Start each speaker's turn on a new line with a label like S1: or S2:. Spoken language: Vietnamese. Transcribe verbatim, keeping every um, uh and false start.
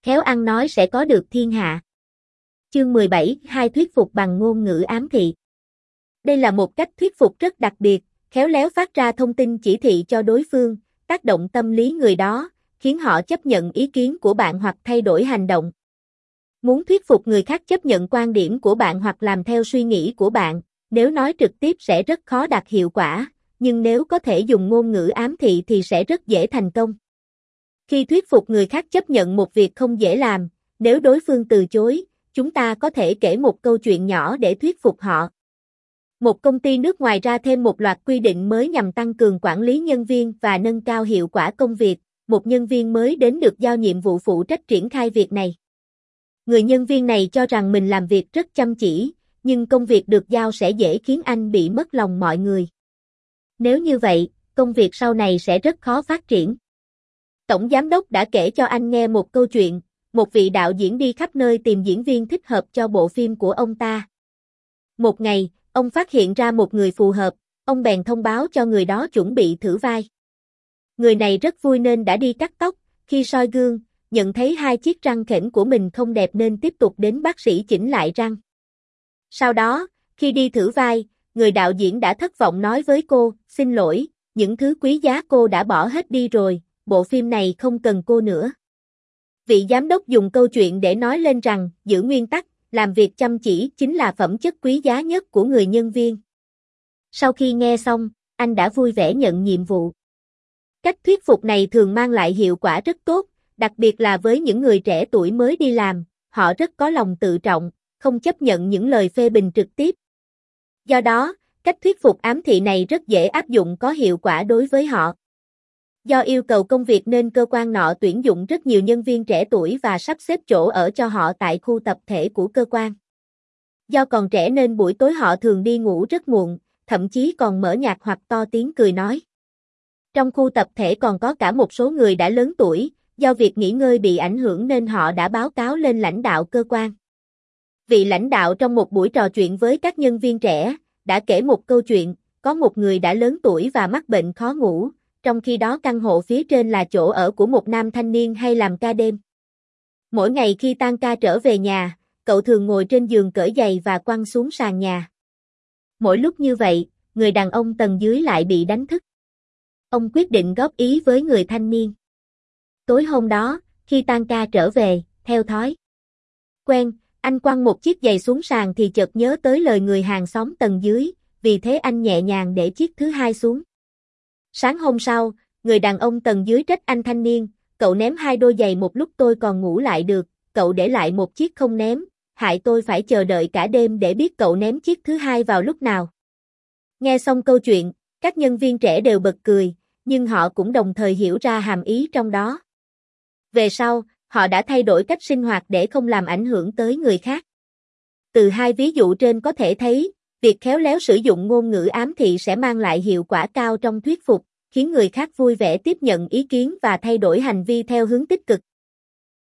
S1: khéo ăn nói sẽ có được thiên hạ. Chương mười bảy, hai thuyết phục bằng ngôn ngữ ám thị. Đây là một cách thuyết phục rất đặc biệt, khéo léo phát ra thông tin chỉ thị cho đối phương, tác động tâm lý người đó, khiến họ chấp nhận ý kiến của bạn hoặc thay đổi hành động. Muốn thuyết phục người khác chấp nhận quan điểm của bạn hoặc làm theo suy nghĩ của bạn, nếu nói trực tiếp sẽ rất khó đạt hiệu quả, nhưng nếu có thể dùng ngôn ngữ ám thị thì sẽ rất dễ thành công. Khi thuyết phục người khác chấp nhận một việc không dễ làm, nếu đối phương từ chối, chúng ta có thể kể một câu chuyện nhỏ để thuyết phục họ. Một công ty nước ngoài ra thêm một loạt quy định mới nhằm tăng cường quản lý nhân viên và nâng cao hiệu quả công việc. Một nhân viên mới đến được giao nhiệm vụ phụ trách triển khai việc này. Người nhân viên này cho rằng mình làm việc rất chăm chỉ, nhưng công việc được giao sẽ dễ khiến anh bị mất lòng mọi người. Nếu như vậy, công việc sau này sẽ rất khó phát triển. Tổng giám đốc đã kể cho anh nghe một câu chuyện, một vị đạo diễn đi khắp nơi tìm diễn viên thích hợp cho bộ phim của ông ta. Một ngày, ông phát hiện ra một người phù hợp, ông bèn thông báo cho người đó chuẩn bị thử vai. Người này rất vui nên đã đi cắt tóc, khi soi gương, nhận thấy hai chiếc răng khểnh của mình không đẹp nên tiếp tục đến bác sĩ chỉnh lại răng. Sau đó, khi đi thử vai, người đạo diễn đã thất vọng nói với cô, xin lỗi, những thứ quý giá cô đã bỏ hết đi rồi, bộ phim này không cần cô nữa. Vị giám đốc dùng câu chuyện để nói lên rằng, giữ nguyên tắc, làm việc chăm chỉ chính là phẩm chất quý giá nhất của người nhân viên. Sau khi nghe xong, anh đã vui vẻ nhận nhiệm vụ. Cách thuyết phục này thường mang lại hiệu quả rất tốt, đặc biệt là với những người trẻ tuổi mới đi làm, họ rất có lòng tự trọng, không chấp nhận những lời phê bình trực tiếp. Do đó, cách thuyết phục ám thị này rất dễ áp dụng có hiệu quả đối với họ. Do yêu cầu công việc nên cơ quan nọ tuyển dụng rất nhiều nhân viên trẻ tuổi và sắp xếp chỗ ở cho họ tại khu tập thể của cơ quan. Do còn trẻ nên buổi tối họ thường đi ngủ rất muộn, thậm chí còn mở nhạc hoặc to tiếng cười nói. Trong khu tập thể còn có cả một số người đã lớn tuổi, do việc nghỉ ngơi bị ảnh hưởng nên họ đã báo cáo lên lãnh đạo cơ quan. Vị lãnh đạo trong một buổi trò chuyện với các nhân viên trẻ, đã kể một câu chuyện, có một người đã lớn tuổi và mắc bệnh khó ngủ, trong khi đó căn hộ phía trên là chỗ ở của một nam thanh niên hay làm ca đêm. Mỗi ngày khi tan ca trở về nhà, cậu thường ngồi trên giường cởi giày và quăng xuống sàn nhà. Mỗi lúc như vậy, người đàn ông tầng dưới lại bị đánh thức. Ông quyết định góp ý với người thanh niên. Tối hôm đó, khi tan ca trở về, theo thói quen, anh quăng một chiếc giày xuống sàn thì chợt nhớ tới lời người hàng xóm tầng dưới, vì thế anh nhẹ nhàng để chiếc thứ hai xuống. Sáng hôm sau, người đàn ông tầng dưới trách anh thanh niên, cậu ném hai đôi giày một lúc tôi còn ngủ lại được, cậu để lại một chiếc không ném, hại tôi phải chờ đợi cả đêm để biết cậu ném chiếc thứ hai vào lúc nào. Nghe xong câu chuyện, các nhân viên trẻ đều bật cười, nhưng họ cũng đồng thời hiểu ra hàm ý trong đó. Về sau, họ đã thay đổi cách sinh hoạt để không làm ảnh hưởng tới người khác. Từ hai ví dụ trên có thể thấy, việc khéo léo sử dụng ngôn ngữ ám thị sẽ mang lại hiệu quả cao trong thuyết phục, khiến người khác vui vẻ tiếp nhận ý kiến và thay đổi hành vi theo hướng tích cực.